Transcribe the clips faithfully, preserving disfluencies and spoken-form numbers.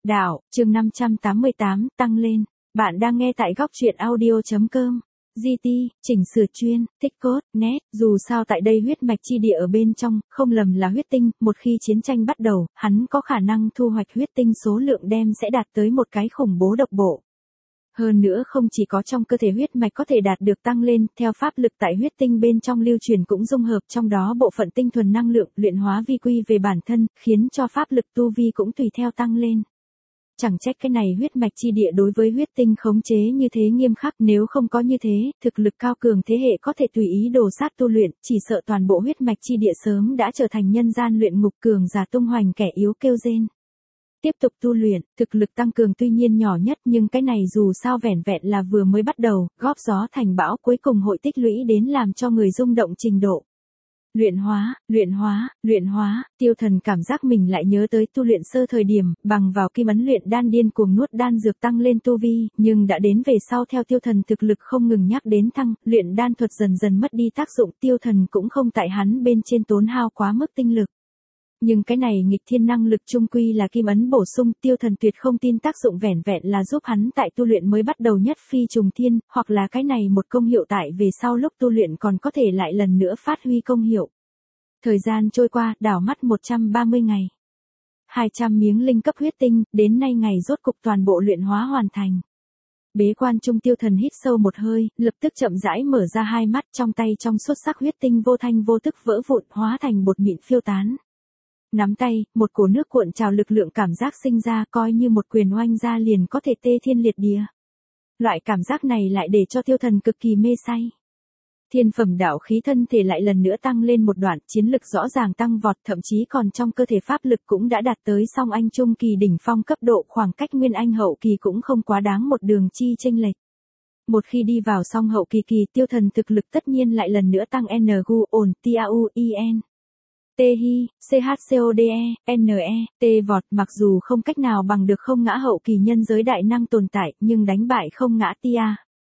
Đạo, chương năm trăm tám mươi tám, tăng lên. Bạn đang nghe tại góc truyện audio.com. giê tê, chỉnh sửa chuyên, tích cốt, net. Dù sao tại đây huyết mạch chi địa ở bên trong, không lầm là huyết tinh, một khi chiến tranh bắt đầu, hắn có khả năng thu hoạch huyết tinh số lượng đem sẽ đạt tới một cái khủng bố độc bộ. Hơn nữa không chỉ có trong cơ thể huyết mạch có thể đạt được tăng lên, theo pháp lực tại huyết tinh bên trong lưu truyền cũng dung hợp trong đó bộ phận tinh thuần năng lượng, luyện hóa vi quy về bản thân, khiến cho pháp lực tu vi cũng tùy theo tăng lên. Chẳng trách cái này huyết mạch chi địa đối với huyết tinh khống chế như thế nghiêm khắc, nếu không có như thế, thực lực cao cường thế hệ có thể tùy ý đồ sát tu luyện, chỉ sợ toàn bộ huyết mạch chi địa sớm đã trở thành nhân gian luyện ngục, cường giả tung hoành, kẻ yếu kêu rên. Tiếp tục tu luyện, thực lực tăng cường tuy nhiên nhỏ nhất, nhưng cái này dù sao vẻn vẹn là vừa mới bắt đầu, góp gió thành bão, cuối cùng hội tích lũy đến làm cho người rung động trình độ. Luyện hóa, luyện hóa, luyện hóa, Tiêu Thần cảm giác mình lại nhớ tới tu luyện sơ thời điểm, bằng vào kim ấn luyện đan điên cuồng nuốt đan dược tăng lên tu vi, nhưng đã đến về sau theo Tiêu Thần thực lực không ngừng nhắc đến thăng, luyện đan thuật dần dần mất đi tác dụng, Tiêu Thần cũng không tại hắn bên trên tốn hao quá mức tinh lực. Nhưng cái này nghịch thiên năng lực trung quy là kim ấn bổ sung, Tiêu Thần tuyệt không tin tác dụng vẻn vẹn là giúp hắn tại tu luyện mới bắt đầu nhất phi trùng thiên, hoặc là cái này một công hiệu tại về sau lúc tu luyện còn có thể lại lần nữa phát huy công hiệu. Thời gian trôi qua, đảo mắt một trăm ba mươi ngày. hai trăm miếng linh cấp huyết tinh, đến nay ngày rốt cục toàn bộ luyện hóa hoàn thành. Bế quan trung Tiêu Thần hít sâu một hơi, lập tức chậm rãi mở ra hai mắt, trong tay trong xuất sắc huyết tinh vô thanh vô tức vỡ vụn, hóa thành bột mịn phiêu tán. Nắm tay, một cổ nước cuộn trào lực lượng cảm giác sinh ra, coi như một quyền oanh ra liền có thể tê thiên liệt địa. Loại cảm giác này lại để cho Tiêu Thần cực kỳ mê say. Thiên phẩm đạo khí thân thể lại lần nữa tăng lên một đoạn, chiến lực rõ ràng tăng vọt, thậm chí còn trong cơ thể pháp lực cũng đã đạt tới song anh trung kỳ đỉnh phong cấp độ, khoảng cách nguyên anh hậu kỳ cũng không quá đáng một đường chi chênh lệch. Một khi đi vào song hậu kỳ kỳ, Tiêu Thần thực lực tất nhiên lại lần nữa tăng N G U ổn T A U I N. T Hi, C H C O D E, N E, T vọt, mặc dù không cách nào bằng được không ngã hậu kỳ nhân giới đại năng tồn tại, nhưng đánh bại không ngã tia.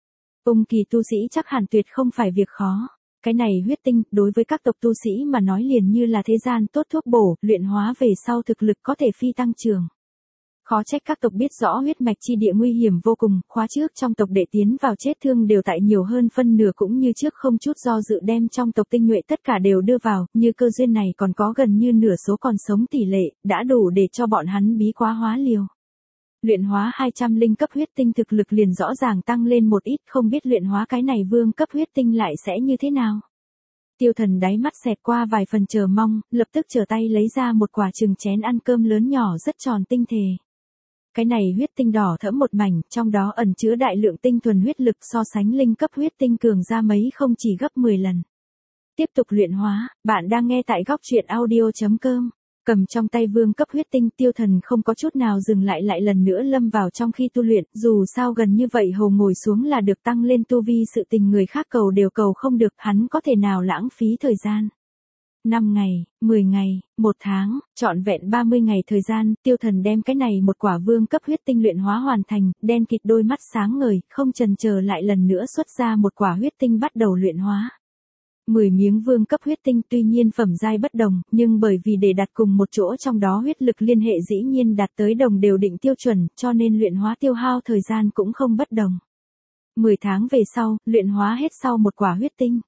Ung kỳ tu sĩ chắc hẳn tuyệt không phải việc khó. Cái này huyết tinh, đối với các tộc tu sĩ mà nói liền như là thế gian tốt thuốc bổ, luyện hóa về sau thực lực có thể phi tăng trưởng. Khó trách các tộc biết rõ huyết mạch chi địa nguy hiểm vô cùng, khóa trước trong tộc đệ tiến vào chết thương đều tại nhiều hơn phân nửa, cũng như trước không chút do dự đem trong tộc tinh nhuệ tất cả đều đưa vào, như cơ duyên này còn có gần như nửa số còn sống tỷ lệ, đã đủ để cho bọn hắn bí quá hóa liều. Luyện hóa hai trăm linh cấp huyết tinh thực lực liền rõ ràng tăng lên một ít, không biết luyện hóa cái này vương cấp huyết tinh lại sẽ như thế nào. Tiêu Thần đáy mắt xẹt qua vài phần chờ mong, lập tức trở tay lấy ra một quả chừng chén ăn cơm lớn nhỏ rất tròn tinh thể. Cái này huyết tinh đỏ thẫm một mảnh, trong đó ẩn chứa đại lượng tinh thuần huyết lực, so sánh linh cấp huyết tinh cường ra mấy không chỉ gấp mười lần. Tiếp tục luyện hóa, bạn đang nghe tại góc truyện audio.com. Cầm trong tay vương cấp huyết tinh, Tiêu Thần không có chút nào dừng lại, lại lần nữa lâm vào trong khi tu luyện, dù sao gần như vậy hầu ngồi xuống là được tăng lên tu vi, sự tình người khác cầu đều cầu không được, hắn có thể nào lãng phí thời gian. năm ngày, mười ngày, một tháng, trọn vẹn ba mươi ngày thời gian, Tiêu Thần đem cái này một quả vương cấp huyết tinh luyện hóa hoàn thành, đen kịt đôi mắt sáng ngời, không chần chờ lại lần nữa xuất ra một quả huyết tinh bắt đầu luyện hóa. mười miếng vương cấp huyết tinh tuy nhiên phẩm giai bất đồng, nhưng bởi vì để đặt cùng một chỗ trong đó huyết lực liên hệ dĩ nhiên đạt tới đồng đều định tiêu chuẩn, cho nên luyện hóa tiêu hao thời gian cũng không bất đồng. mười tháng về sau, luyện hóa hết sau một quả huyết tinh.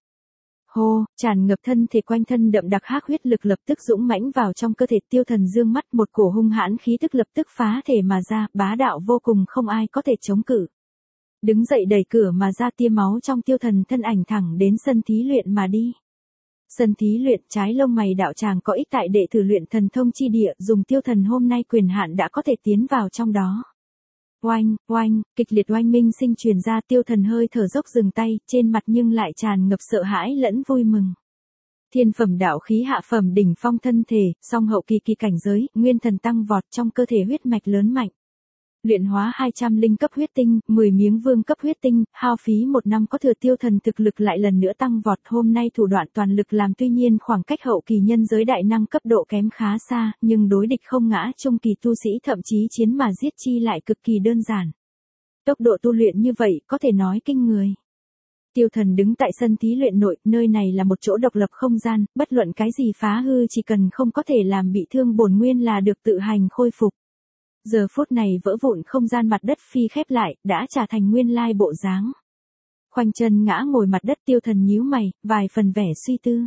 Hô, tràn ngập thân thể quanh thân đậm đặc hắc huyết lực lập tức dũng mãnh vào trong cơ thể, Tiêu Thần dương mắt, một cổ hung hãn khí tức lập tức phá thể mà ra, bá đạo vô cùng, không ai có thể chống cự. Đứng dậy đẩy cửa mà ra, tia máu trong Tiêu Thần thân ảnh thẳng đến sân thí luyện mà đi. Sân thí luyện, trái lông mày đạo tràng có ích tại đệ thử luyện thần thông chi địa, dùng Tiêu Thần hôm nay quyền hạn đã có thể tiến vào trong đó. Oanh, oanh, kịch liệt oanh minh sinh truyền ra, Tiêu Thần hơi thở dốc dừng tay, trên mặt nhưng lại tràn ngập sợ hãi lẫn vui mừng. Thiên phẩm đạo khí hạ phẩm đỉnh phong thân thể, song hậu kỳ kỳ cảnh giới, nguyên thần tăng vọt, trong cơ thể huyết mạch lớn mạnh. Luyện hóa hai trăm linh cấp huyết tinh, mười miếng vương cấp huyết tinh, hao phí một năm có thừa, Tiêu Thần thực lực lại lần nữa tăng vọt, hôm nay thủ đoạn toàn lực làm, tuy nhiên khoảng cách hậu kỳ nhân giới đại năng cấp độ kém khá xa, nhưng đối địch không ngã trung kỳ tu sĩ thậm chí chiến mà giết chi lại cực kỳ đơn giản. Tốc độ tu luyện như vậy có thể nói kinh người. Tiêu Thần đứng tại sân thí luyện nội, nơi này là một chỗ độc lập không gian, bất luận cái gì phá hư chỉ cần không có thể làm bị thương bổn nguyên là được tự hành khôi phục. Giờ phút này vỡ vụn không gian mặt đất phi khép lại, đã trả thành nguyên lai bộ dáng. Khoanh chân ngã ngồi mặt đất, Tiêu Thần nhíu mày, vài phần vẻ suy tư.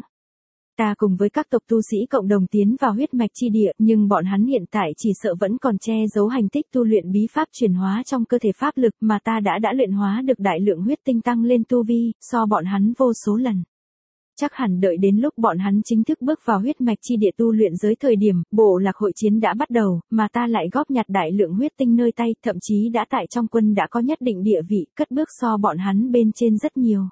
Ta cùng với các tộc tu sĩ cộng đồng tiến vào huyết mạch chi địa, nhưng bọn hắn hiện tại chỉ sợ vẫn còn che giấu hành tích tu luyện bí pháp chuyển hóa trong cơ thể pháp lực mà ta đã đã luyện hóa được đại lượng huyết tinh tăng lên tu vi, so bọn hắn vô số lần. Chắc hẳn đợi đến lúc bọn hắn chính thức bước vào huyết mạch chi địa tu luyện giới thời điểm, bộ lạc hội chiến đã bắt đầu, mà ta lại góp nhặt đại lượng huyết tinh nơi tay, thậm chí đã tại trong quân đã có nhất định địa vị, cất bước so bọn hắn bên trên rất nhiều.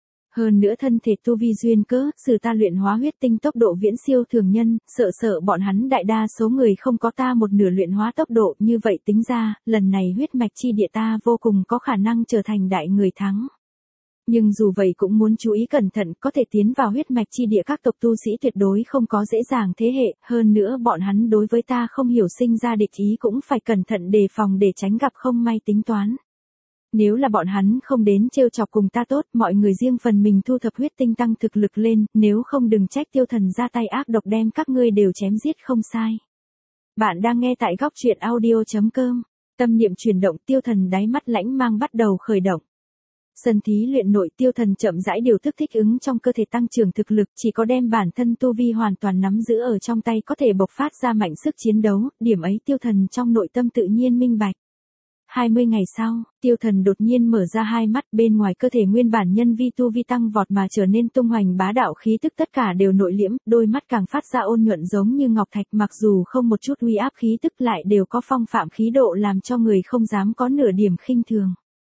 Hơn nữa thân thể tu vi duyên cớ, sự ta luyện hóa huyết tinh tốc độ viễn siêu thường nhân, sợ sợ bọn hắn đại đa số người không có ta một nửa luyện hóa tốc độ, như vậy tính ra, lần này huyết mạch chi địa ta vô cùng có khả năng trở thành đại người thắng. Nhưng dù vậy cũng muốn chú ý cẩn thận, có thể tiến vào huyết mạch chi địa các tộc tu sĩ tuyệt đối không có dễ dàng thế hệ, hơn nữa bọn hắn đối với ta không hiểu sinh ra địch ý cũng phải cẩn thận đề phòng để tránh gặp không may tính toán. Nếu là bọn hắn không đến trêu chọc cùng ta tốt, mọi người riêng phần mình thu thập huyết tinh tăng thực lực lên, nếu không đừng trách Tiêu Thần ra tay ác độc đem các ngươi đều chém giết không sai. Bạn đang nghe tại góc truyện audio chấm com, tâm niệm chuyển động, Tiêu Thần đáy mắt lãnh mang bắt đầu khởi động. Sân thí luyện nội, Tiêu Thần chậm rãi điều thức thích ứng trong cơ thể tăng trưởng thực lực, chỉ có đem bản thân tu vi hoàn toàn nắm giữ ở trong tay có thể bộc phát ra mạnh sức chiến đấu, điểm ấy Tiêu Thần trong nội tâm tự nhiên minh bạch. hai mươi ngày sau, Tiêu Thần đột nhiên mở ra hai mắt, bên ngoài cơ thể nguyên bản nhân vi tu vi tăng vọt mà trở nên tung hoành bá đạo khí tức tất cả đều nội liễm, đôi mắt càng phát ra ôn nhuận giống như ngọc thạch, mặc dù không một chút uy áp khí tức lại đều có phong phạm khí độ làm cho người không dám có nửa điểm khinh thường.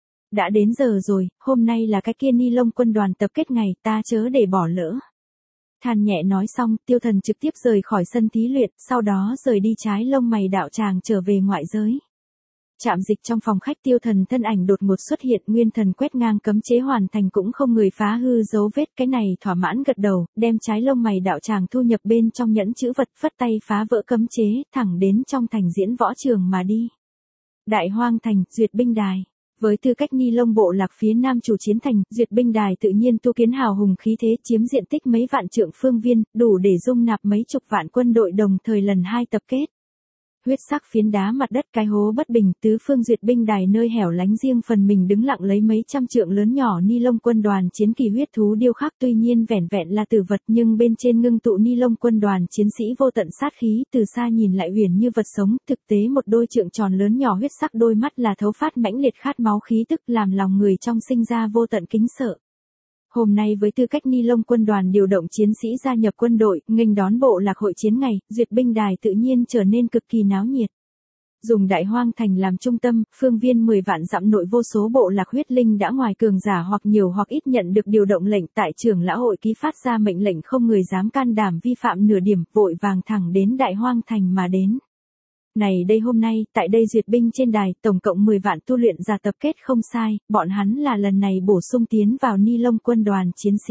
Đã đến giờ rồi, hôm nay là cái kia Ni Lông quân đoàn tập kết ngày, ta chớ để bỏ lỡ. Than nhẹ nói xong, Tiêu Thần trực tiếp rời khỏi sân thí luyện, sau đó rời đi trái lông mày đạo tràng trở về ngoại giới. Trạm dịch trong phòng khách, Tiêu Thần thân ảnh đột ngột xuất hiện, nguyên thần quét ngang cấm chế hoàn thành cũng không người phá hư dấu vết, cái này thỏa mãn gật đầu, đem trái lông mày đạo tràng thu nhập bên trong nhẫn chữ vật, phất tay phá vỡ cấm chế, thẳng đến trong thành diễn võ trường mà đi. Đại Hoang Thành, Duyệt Binh Đài. Với tư cách Ni Lông bộ lạc phía nam chủ chiến thành, Duyệt Binh Đài tự nhiên tu kiến hào hùng khí thế, chiếm diện tích mấy vạn trượng phương viên, đủ để dung nạp mấy chục vạn quân đội đồng thời lần hai tập kết. Huyết sắc phiến đá mặt đất, cái hố bất bình, tứ phương Duyệt Binh Đài nơi hẻo lánh riêng phần mình đứng lặng lấy mấy trăm trượng lớn nhỏ Ni Lông quân đoàn chiến kỳ huyết thú điêu khắc, tuy nhiên vẻn vẹn là tử vật nhưng bên trên ngưng tụ Ni Lông quân đoàn chiến sĩ vô tận sát khí, từ xa nhìn lại huyền như vật sống, thực tế một đôi trượng tròn lớn nhỏ huyết sắc đôi mắt là thấu phát mãnh liệt khát máu khí tức, làm lòng người trong sinh ra vô tận kính sợ. Hôm nay với tư cách Ni Lông quân đoàn điều động chiến sĩ gia nhập quân đội, nghênh đón bộ lạc hội chiến ngày, Duyệt Binh Đài tự nhiên trở nên cực kỳ náo nhiệt. Dùng Đại Hoang Thành làm trung tâm, phương viên mười vạn dặm nội vô số bộ lạc huyết linh đã ngoài cường giả hoặc nhiều hoặc ít nhận được điều động lệnh, tại trưởng lão hội ký phát ra mệnh lệnh không người dám can đảm vi phạm nửa điểm, vội vàng thẳng đến Đại Hoang Thành mà đến. Này đây hôm nay, tại đây Duyệt Binh trên đài, tổng cộng mười vạn tu luyện giả tập kết không sai, bọn hắn là lần này bổ sung tiến vào Ni Lông quân đoàn chiến sĩ.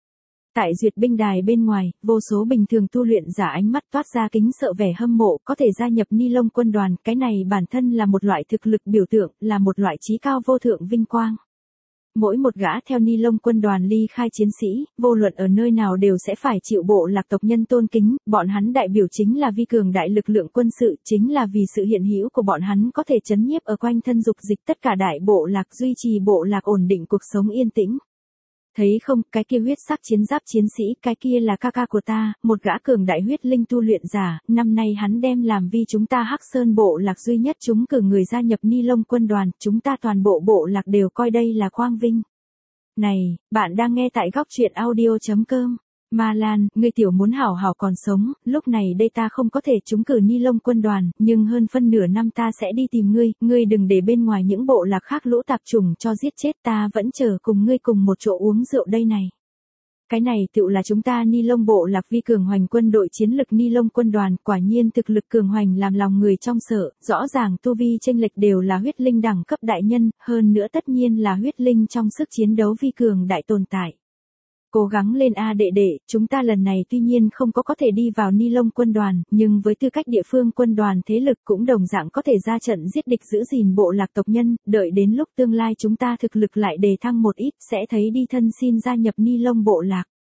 Tại Duyệt Binh Đài bên ngoài, vô số bình thường tu luyện giả ánh mắt toát ra kính sợ vẻ hâm mộ, có thể gia nhập Ni Lông quân đoàn, cái này bản thân là một loại thực lực biểu tượng, là một loại chí cao vô thượng vinh quang. Mỗi một gã theo Ni Lông quân đoàn ly khai chiến sĩ, vô luận ở nơi nào đều sẽ phải chịu bộ lạc tộc nhân tôn kính, bọn hắn đại biểu chính là vi cường đại lực lượng quân sự, chính là vì sự hiện hữu của bọn hắn có thể chấn nhiếp ở quanh thân dục dịch tất cả đại bộ lạc, duy trì bộ lạc ổn định cuộc sống yên tĩnh. Thấy không, cái kia huyết sắc chiến giáp chiến sĩ, cái kia là ca ca của ta, một gã cường đại huyết linh tu luyện giả, năm nay hắn đem làm vi chúng ta Hắc Sơn bộ lạc duy nhất chúng cử người gia nhập Ni Lông quân đoàn, chúng ta toàn bộ bộ lạc đều coi đây là quang vinh. Này, bạn đang nghe tại góc truyện audio chấm com. Ma Lan, ngươi tiểu muốn hảo hảo còn sống, lúc này đây ta không có thể trúng cử Ni Lông quân đoàn, nhưng hơn phân nửa năm ta sẽ đi tìm ngươi, ngươi đừng để bên ngoài những bộ lạc khác lũ tạp chủng cho giết chết, ta vẫn chờ cùng ngươi cùng một chỗ uống rượu đây này. Cái này tựu là chúng ta Ni Lông bộ lạc vi cường hoành quân đội chiến lực Ni Lông quân đoàn, quả nhiên thực lực cường hoành làm lòng người trong sợ, rõ ràng tu vi chênh lệch đều là huyết linh đẳng cấp đại nhân, hơn nữa tất nhiên là huyết linh trong sức chiến đấu vi cường đại tồn tại. Cố gắng lên a đệ đệ, chúng ta lần này tuy nhiên không có có thể đi vào Ni Lông quân đoàn, nhưng với tư cách địa phương quân đoàn thế lực cũng đồng dạng có thể ra trận giết địch giữ gìn bộ lạc tộc nhân, đợi đến lúc tương lai chúng ta thực lực lại đề thăng một ít, sẽ thấy đi thân xin gia nhập Ni Lông bộ lạc.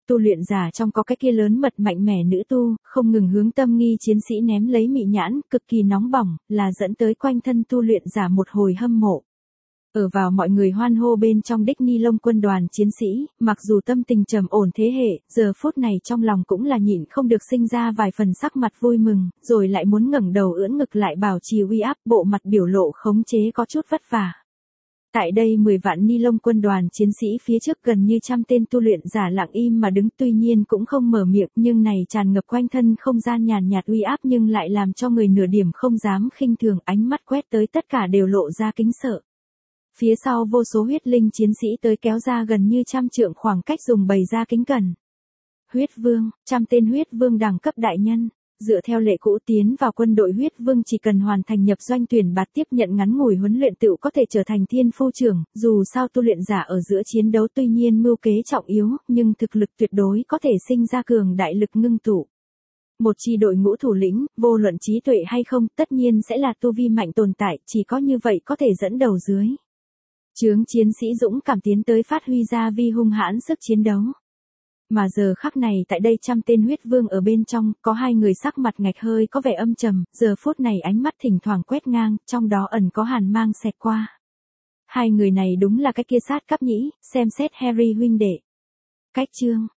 Tu luyện giả trong có cái kia lớn mật mạnh mẽ nữ tu, không ngừng hướng tâm nghi chiến sĩ ném lấy mị nhãn, cực kỳ nóng bỏng, là dẫn tới quanh thân tu luyện giả một hồi hâm mộ. Ở vào mọi người hoan hô bên trong đích ni lông quân đoàn chiến sĩ, mặc dù tâm tình trầm ổn thế hệ, giờ phút này trong lòng cũng là nhịn không được sinh ra vài phần sắc mặt vui mừng, rồi lại muốn ngẩng đầu ưỡn ngực lại bảo trì uy áp, bộ mặt biểu lộ khống chế có chút vất vả. Tại đây mười vạn ni lông quân đoàn chiến sĩ phía trước gần như trăm tên tu luyện giả lặng im mà đứng, tuy nhiên cũng không mở miệng, nhưng này tràn ngập quanh thân không gian nhàn nhạt uy áp nhưng lại làm cho người nửa điểm không dám khinh thường, ánh mắt quét tới tất cả đều lộ ra kính sợ. Phía sau vô số huyết linh chiến sĩ tới kéo ra gần như trăm trượng khoảng cách dùng bày ra kính cẩn. Huyết vương, trăm tên huyết vương đẳng cấp đại nhân. Dựa theo lệ cũ tiến vào quân đội huyết vương chỉ cần hoàn thành nhập doanh tuyển bạt tiếp nhận ngắn ngủi huấn luyện tựu có thể trở thành thiên phu trưởng, dù sao tu luyện giả ở giữa chiến đấu tuy nhiên mưu kế trọng yếu, nhưng thực lực tuyệt đối có thể sinh ra cường đại lực ngưng tụ. Một chi đội ngũ thủ lĩnh, vô luận trí tuệ hay không, tất nhiên sẽ là tu vi mạnh tồn tại, chỉ có như vậy có thể dẫn đầu dưới. Chướng chiến sĩ dũng cảm tiến tới phát huy ra vi hung hãn sức chiến đấu. Mà giờ khắc này tại đây trăm tên huyết vương ở bên trong, có hai người sắc mặt ngạch hơi có vẻ âm trầm, giờ phút này ánh mắt thỉnh thoảng quét ngang, trong đó ẩn có hàn mang xẹt qua. Hai người này đúng là cái kia sát cấp nhĩ, xem xét Harry huynh đệ. Cách chương,